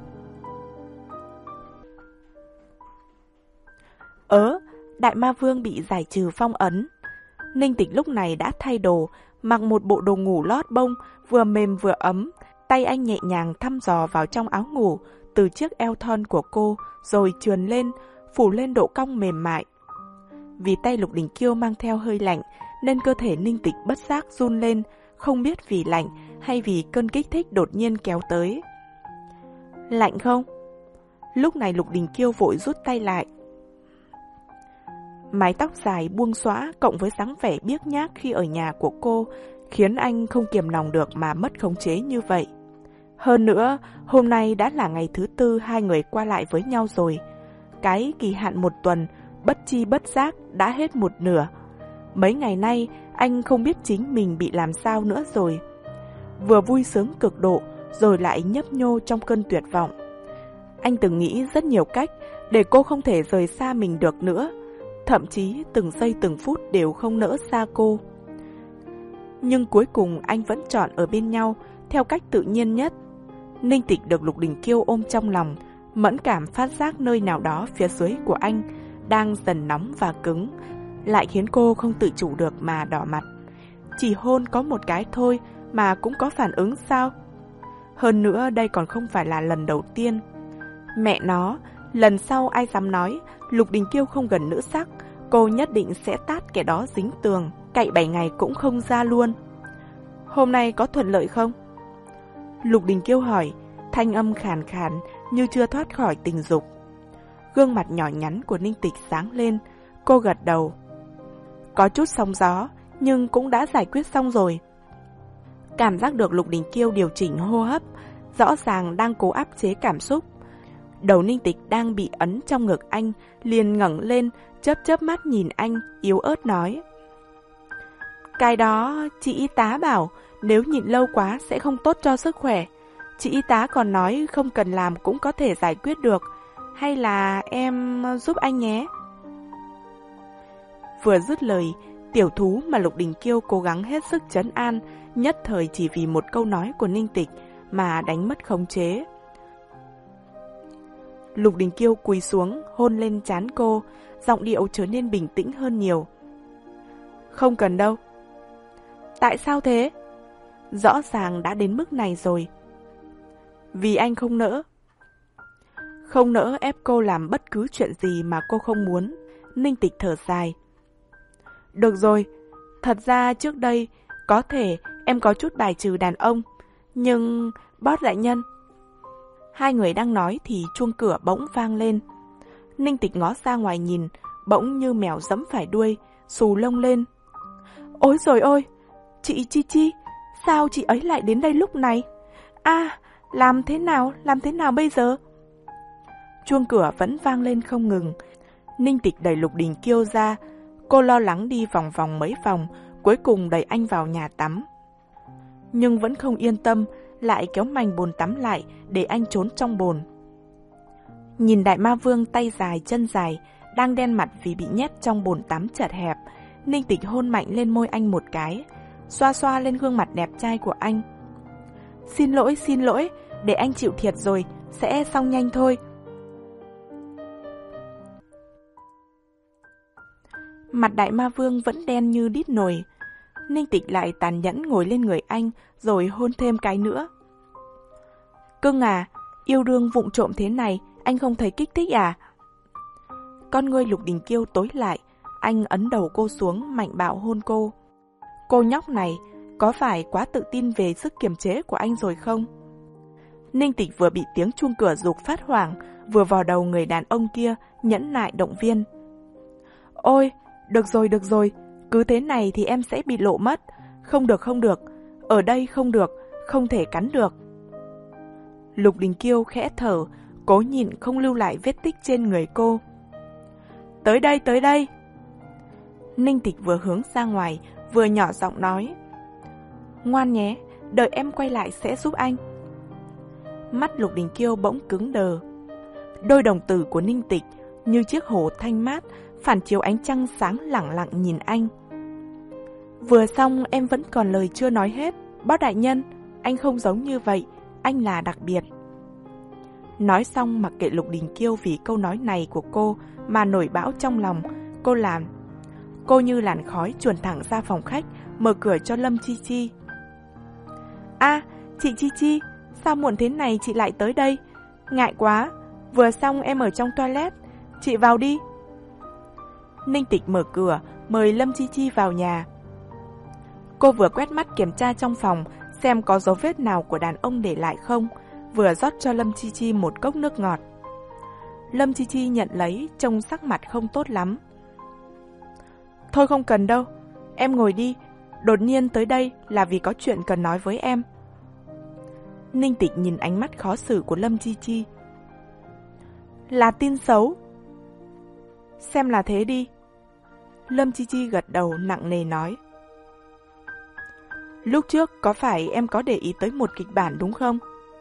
Ớ, Đại Ma Vương bị giải trừ phong ấn. Ninh Tịch lúc này đã thay đồ, mặc một bộ đồ ngủ lót bông, vừa mềm vừa ấm. Tay anh nhẹ nhàng thăm dò vào trong áo ngủ, từ chiếc eo thon của cô, rồi trườn lên, phủ lên độ cong mềm mại. Vì tay Lục Đình Kiêu mang theo hơi lạnh, nên cơ thể Ninh Tịch bất giác run lên, không biết vì lạnh hay vì cơn kích thích đột nhiên kéo tới. Lạnh không? Lúc này Lục Đình Kiêu vội rút tay lại. Mái tóc dài buông xõa cộng với dáng vẻ biếc nhác khi ở nhà của cô khiến anh không kiềm lòng được mà mất khống chế như vậy. Hơn nữa, hôm nay đã là ngày thứ tư hai người qua lại với nhau rồi. Cái kỳ hạn một tuần, bất chi bất giác đã hết một nửa. Mấy ngày nay, anh không biết chính mình bị làm sao nữa rồi. Vừa vui sướng cực độ, rồi lại nhấp nhô trong cơn tuyệt vọng. Anh từng nghĩ rất nhiều cách để cô không thể rời xa mình được nữa. Thậm chí từng giây từng phút đều không nỡ xa cô. Nhưng cuối cùng anh vẫn chọn ở bên nhau theo cách tự nhiên nhất. Ninh Tịch được Lục Đình Kiêu ôm trong lòng, mẫn cảm phát giác nơi nào đó phía dưới của anh đang dần nóng và cứng, lại khiến cô không tự chủ được mà đỏ mặt. Chỉ hôn có một cái thôi mà cũng có phản ứng sao? Hơn nữa đây còn không phải là lần đầu tiên. Mẹ nó, lần sau ai dám nói Lục Đình Kiêu không gần nữ sắc, cô nhất định sẽ tát kẻ đó dính tường, cậy bảy ngày cũng không ra luôn. Hôm nay có thuận lợi không? Lục Đình Kiêu hỏi, thanh âm khàn khàn như chưa thoát khỏi tình dục. Gương mặt nhỏ nhắn của Ninh Tịch sáng lên, cô gật đầu. Có chút sóng gió, nhưng cũng đã giải quyết xong rồi. Cảm giác được Lục Đình Kiêu điều chỉnh hô hấp, rõ ràng đang cố áp chế cảm xúc. Đầu Ninh Tịch đang bị ấn trong ngực anh, liền ngẩng lên, chớp chớp mắt nhìn anh, yếu ớt nói. Cái đó, chị y tá bảo, nếu nhịn lâu quá sẽ không tốt cho sức khỏe. Chị y tá còn nói không cần làm cũng có thể giải quyết được. Hay là em giúp anh nhé? Vừa dứt lời, tiểu thú mà Lục Đình Kiêu cố gắng hết sức trấn an, nhất thời chỉ vì một câu nói của Ninh Tịch mà đánh mất khống chế. Lục Đình Kiêu cúi xuống, hôn lên trán cô, giọng điệu trở nên bình tĩnh hơn nhiều. Không cần đâu. Tại sao thế? Rõ ràng đã đến mức này rồi. Vì anh không nỡ. Không nỡ ép cô làm bất cứ chuyện gì mà cô không muốn. Ninh Tịch thở dài. Được rồi, thật ra trước đây có thể em có chút bài trừ đàn ông, nhưng boss đại nhân. Hai người đang nói thì chuông cửa bỗng vang lên. Ninh Tịch ngó ra ngoài nhìn, bỗng như mèo giẫm phải đuôi, xù lông lên. Ôi rồi ôi, chị Chi Chi, sao chị ấy lại đến đây lúc này? À, làm thế nào, làm thế nào bây giờ? Chuông cửa vẫn vang lên không ngừng. Ninh Tịch đẩy Lục Đình Kiêu ra. Cô lo lắng đi vòng vòng mấy vòng, cuối cùng đẩy anh vào nhà tắm. Nhưng vẫn không yên tâm, lại kéo mành bồn tắm lại để anh trốn trong bồn. Nhìn Đại Ma Vương tay dài chân dài, đang đen mặt vì bị nhét trong bồn tắm chật hẹp, Ninh Tịch hôn mạnh lên môi anh một cái, xoa xoa lên gương mặt đẹp trai của anh. Xin lỗi, xin lỗi, để anh chịu thiệt rồi, sẽ xong nhanh thôi. Mặt Đại Ma Vương vẫn đen như đít nồi. Ninh Tịch lại tàn nhẫn ngồi lên người anh, rồi hôn thêm cái nữa. Cưng à, yêu đương vụng trộm thế này, anh không thấy kích thích à? Con ngươi Lục Đình Kiêu tối lại, anh ấn đầu cô xuống, mạnh bạo hôn cô. Cô nhóc này, có phải quá tự tin về sức kiềm chế của anh rồi không? Ninh Tịch vừa bị tiếng chuông cửa giục phát hoảng, vừa vào đầu người đàn ông kia, nhẫn nại động viên. Ôi, được rồi, được rồi, cứ thế này thì em sẽ bị lộ mất. Không được, không được, ở đây không được, không thể cắn được. Lục Đình Kiêu khẽ thở, cố nhịn không lưu lại vết tích trên người cô. Tới đây, tới đây. Ninh Tịch vừa hướng ra ngoài, vừa nhỏ giọng nói. Ngoan nhé, đợi em quay lại sẽ giúp anh. Mắt Lục Đình Kiêu bỗng cứng đờ. Đôi đồng tử của Ninh Tịch như chiếc hồ thanh mát, phản chiếu ánh trăng sáng lẳng lặng nhìn anh. Vừa xong em vẫn còn lời chưa nói hết. Bác đại nhân, anh không giống như vậy, anh là đặc biệt. Nói xong mặc kệ Lục Đình Kiêu vì câu nói này của cô mà nổi bão trong lòng, cô làm. Cô như làn khói chuồn thẳng ra phòng khách, mở cửa cho Lâm Chi Chi. À, chị Chi Chi, sao muộn thế này chị lại tới đây? Ngại quá, vừa xong em ở trong toilet, chị vào đi. Ninh Tịch mở cửa, mời Lâm Chi Chi vào nhà. Cô vừa quét mắt kiểm tra trong phòng, xem có dấu vết nào của đàn ông để lại không, vừa rót cho Lâm Chi Chi một cốc nước ngọt. Lâm Chi Chi nhận lấy, trông sắc mặt không tốt lắm. Thôi không cần đâu, em ngồi đi, đột nhiên tới đây là vì có chuyện cần nói với em. Ninh Tịch nhìn ánh mắt khó xử của Lâm Chi Chi. Là tin xấu? Xem là thế đi. Lâm Chi Chi gật đầu nặng nề nói. Lúc trước có phải em có để ý tới một kịch bản đúng không?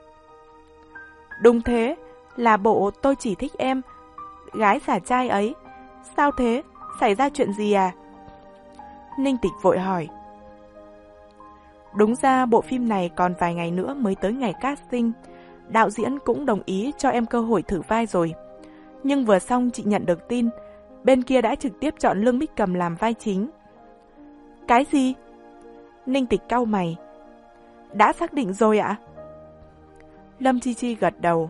Đúng thế, là bộ Tôi Chỉ Thích Em, gái giả trai ấy. Sao thế? Xảy ra chuyện gì à? Ninh Tịch vội hỏi. Đúng ra bộ phim này còn vài ngày nữa mới tới ngày casting. Đạo diễn cũng đồng ý cho em cơ hội thử vai rồi. Nhưng vừa xong chị nhận được tin, bên kia đã trực tiếp chọn Lương Bích Cầm làm vai chính. Cái gì? Ninh Tịch cau mày. Đã xác định rồi ạ? Lâm Chi Chi gật đầu.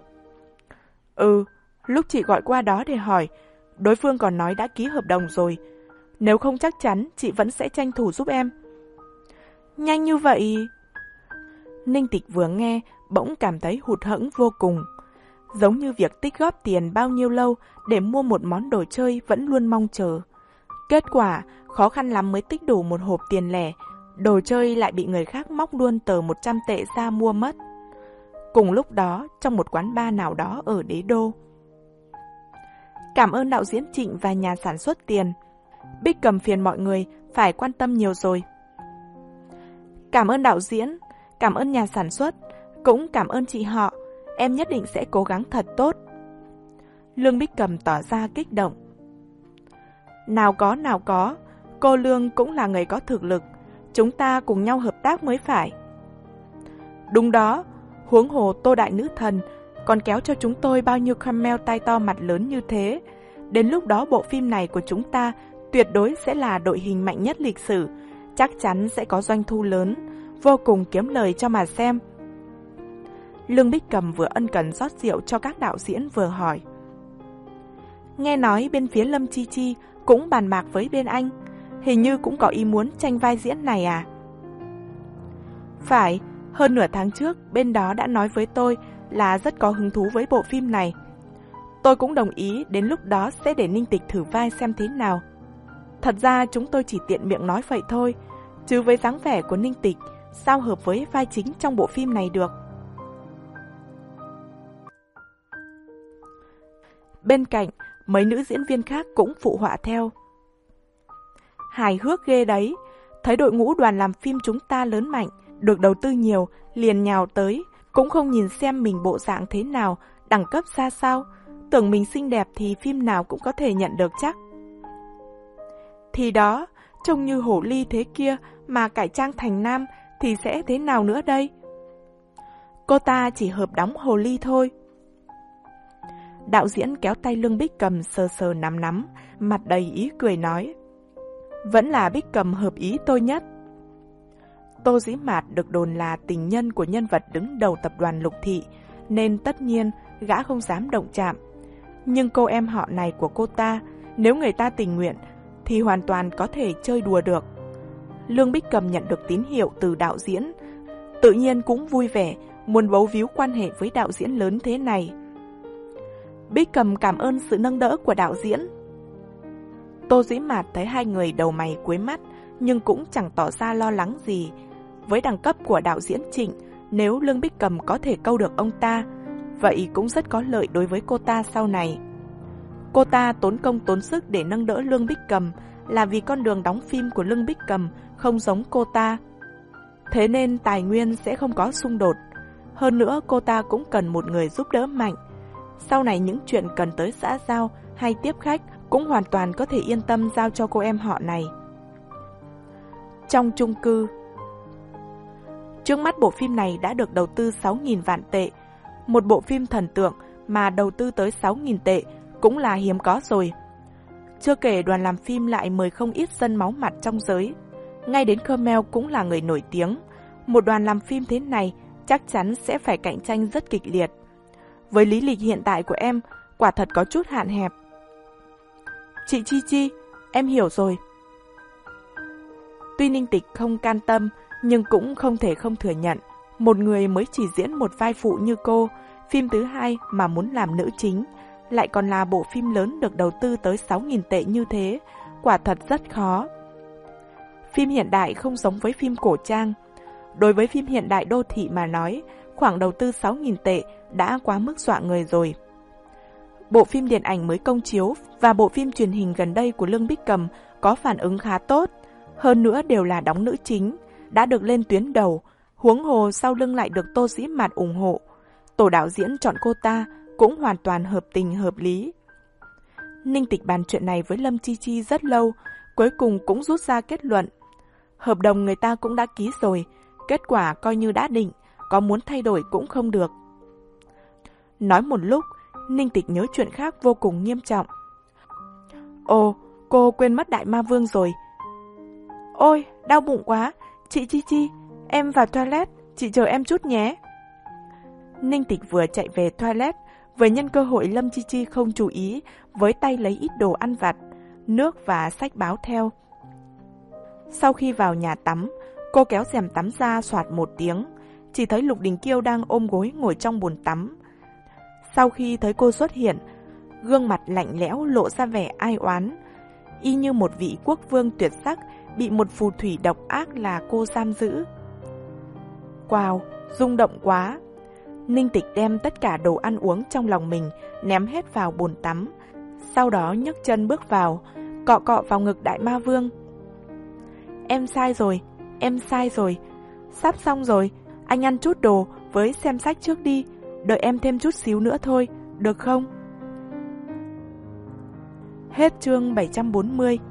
Ừ, lúc chị gọi qua đó để hỏi, đối phương còn nói đã ký hợp đồng rồi. Nếu không chắc chắn, chị vẫn sẽ tranh thủ giúp em. Nhanh như vậy? Ninh Tịch vừa nghe, bỗng cảm thấy hụt hẫng vô cùng. Giống như việc tích góp tiền bao nhiêu lâu để mua một món đồ chơi vẫn luôn mong chờ. Kết quả, khó khăn lắm mới tích đủ một hộp tiền lẻ, đồ chơi lại bị người khác móc luôn tờ một trăm tệ ra mua mất. Cùng lúc đó, trong một quán bar nào đó ở Đế Đô. Cảm ơn đạo diễn Trịnh và nhà sản xuất tiền. Bích Cầm phiền mọi người, phải quan tâm nhiều rồi. Cảm ơn đạo diễn, cảm ơn nhà sản xuất, cũng cảm ơn chị họ. Em nhất định sẽ cố gắng thật tốt. Lương Bích Cầm tỏ ra kích động. Nào có, nào có, cô Lương cũng là người có thực lực. Chúng ta cùng nhau hợp tác mới phải. Đúng đó, huống hồ Tô Đại Nữ Thần còn kéo cho chúng tôi bao nhiêu camel tay to mặt lớn như thế. Đến lúc đó bộ phim này của chúng ta tuyệt đối sẽ là đội hình mạnh nhất lịch sử, chắc chắn sẽ có doanh thu lớn, vô cùng kiếm lời cho mà xem. Lương Bích Cầm vừa ân cần rót rượu cho các đạo diễn vừa hỏi. Nghe nói bên phía Lâm Chi Chi cũng bàn bạc với bên anh, hình như cũng có ý muốn tranh vai diễn này à? Phải, hơn nửa tháng trước bên đó đã nói với tôi là rất có hứng thú với bộ phim này. Tôi cũng đồng ý đến lúc đó sẽ để Ninh Tịch thử vai xem thế nào. Thật ra chúng tôi chỉ tiện miệng nói vậy thôi, chứ với dáng vẻ của Ninh Tịch, sao hợp với vai chính trong bộ phim này được. Bên cạnh, mấy nữ diễn viên khác cũng phụ họa theo. Hài hước ghê đấy, thấy đội ngũ đoàn làm phim chúng ta lớn mạnh, được đầu tư nhiều, liền nhào tới, cũng không nhìn xem mình bộ dạng thế nào, đẳng cấp ra sao, tưởng mình xinh đẹp thì phim nào cũng có thể nhận được chắc. Thì đó, trông như hổ ly thế kia mà cải trang thành nam thì sẽ thế nào nữa đây? Cô ta chỉ hợp đóng hồ ly thôi. Đạo diễn kéo tay Lương Bích Cầm sờ sờ nắm nắm, mặt đầy ý cười nói. Vẫn là Bích Cầm hợp ý tôi nhất. Tô Dĩ Mạt được đồn là tình nhân của nhân vật đứng đầu tập đoàn Lục Thị, nên tất nhiên gã không dám động chạm. Nhưng cô em họ này của cô ta, nếu người ta tình nguyện, thì hoàn toàn có thể chơi đùa được. Lương Bích Cầm nhận được tín hiệu từ đạo diễn, tự nhiên cũng vui vẻ, muốn bấu víu quan hệ với đạo diễn lớn thế này. Bích Cầm cảm ơn sự nâng đỡ của đạo diễn. Tô Dĩ Mạt thấy hai người đầu mày cuối mắt, nhưng cũng chẳng tỏ ra lo lắng gì. Với đẳng cấp của đạo diễn Trịnh, nếu Lương Bích Cầm có thể câu được ông ta, vậy cũng rất có lợi đối với cô ta sau này. Cô ta tốn công tốn sức để nâng đỡ Lương Bích Cầm là vì con đường đóng phim của Lương Bích Cầm không giống cô ta. Thế nên tài nguyên sẽ không có xung đột. Hơn nữa cô ta cũng cần một người giúp đỡ mạnh. Sau này những chuyện cần tới xã giao hay tiếp khách cũng hoàn toàn có thể yên tâm giao cho cô em họ này. Trong chung cư, trước mắt bộ phim này đã được đầu tư sáu nghìn vạn tệ. Một bộ phim thần tượng mà đầu tư tới sáu nghìn tệ cũng là hiếm có rồi. Chưa kể đoàn làm phim lại mời không ít dân máu mặt trong giới. Ngay đến Khmer cũng là người nổi tiếng. Một đoàn làm phim thế này chắc chắn sẽ phải cạnh tranh rất kịch liệt. Với lý lịch hiện tại của em, quả thật có chút hạn hẹp. Chị Chi Chi, em hiểu rồi. Tuy Ninh Tịch không can tâm, nhưng cũng không thể không thừa nhận, một người mới chỉ diễn một vai phụ như cô, phim thứ hai mà muốn làm nữ chính, lại còn là bộ phim lớn được đầu tư tới sáu nghìn tệ như thế, quả thật rất khó. Phim hiện đại không giống với phim cổ trang. Đối với phim hiện đại đô thị mà nói, khoản đầu tư sáu nghìn tệ đã quá mức dọa người rồi. Bộ phim điện ảnh mới công chiếu và bộ phim truyền hình gần đây của Lương Bích Cầm có phản ứng khá tốt, hơn nữa đều là đóng nữ chính, đã được lên tuyến đầu, huống hồ sau lưng lại được Tô Dĩ Mạt ủng hộ. Tổ đạo diễn chọn cô ta cũng hoàn toàn hợp tình hợp lý. Ninh Tịch bàn chuyện này với Lâm Chi Chi rất lâu, cuối cùng cũng rút ra kết luận. Hợp đồng người ta cũng đã ký rồi, kết quả coi như đã định, có muốn thay đổi cũng không được. Nói một lúc, Ninh Tịch nhớ chuyện khác vô cùng nghiêm trọng. Ồ, cô quên mất Đại Ma Vương rồi. Ôi, đau bụng quá, chị Chi Chi, em vào toilet, chị chờ em chút nhé. Ninh Tịch vừa chạy về toilet, vừa nhân cơ hội Lâm Chi Chi không chú ý, với tay lấy ít đồ ăn vặt, nước và sách báo theo. Sau khi vào nhà tắm, cô kéo rèm tắm ra soạt một tiếng, chỉ thấy Lục Đình Kiêu đang ôm gối ngồi trong bồn tắm. Sau khi thấy cô xuất hiện, gương mặt lạnh lẽo lộ ra vẻ ai oán, y như một vị quốc vương tuyệt sắc bị một phù thủy độc ác là cô giam giữ. Wow, rung động quá! Ninh Tịch đem tất cả đồ ăn uống trong lòng mình ném hết vào bồn tắm, sau đó nhấc chân bước vào, cọ cọ vào ngực Đại Ma Vương. Em sai rồi, em sai rồi, sắp xong rồi, anh ăn chút đồ với xem sách trước đi, đợi em thêm chút xíu nữa thôi, được không? Hết chương bảy trăm bốn mươi.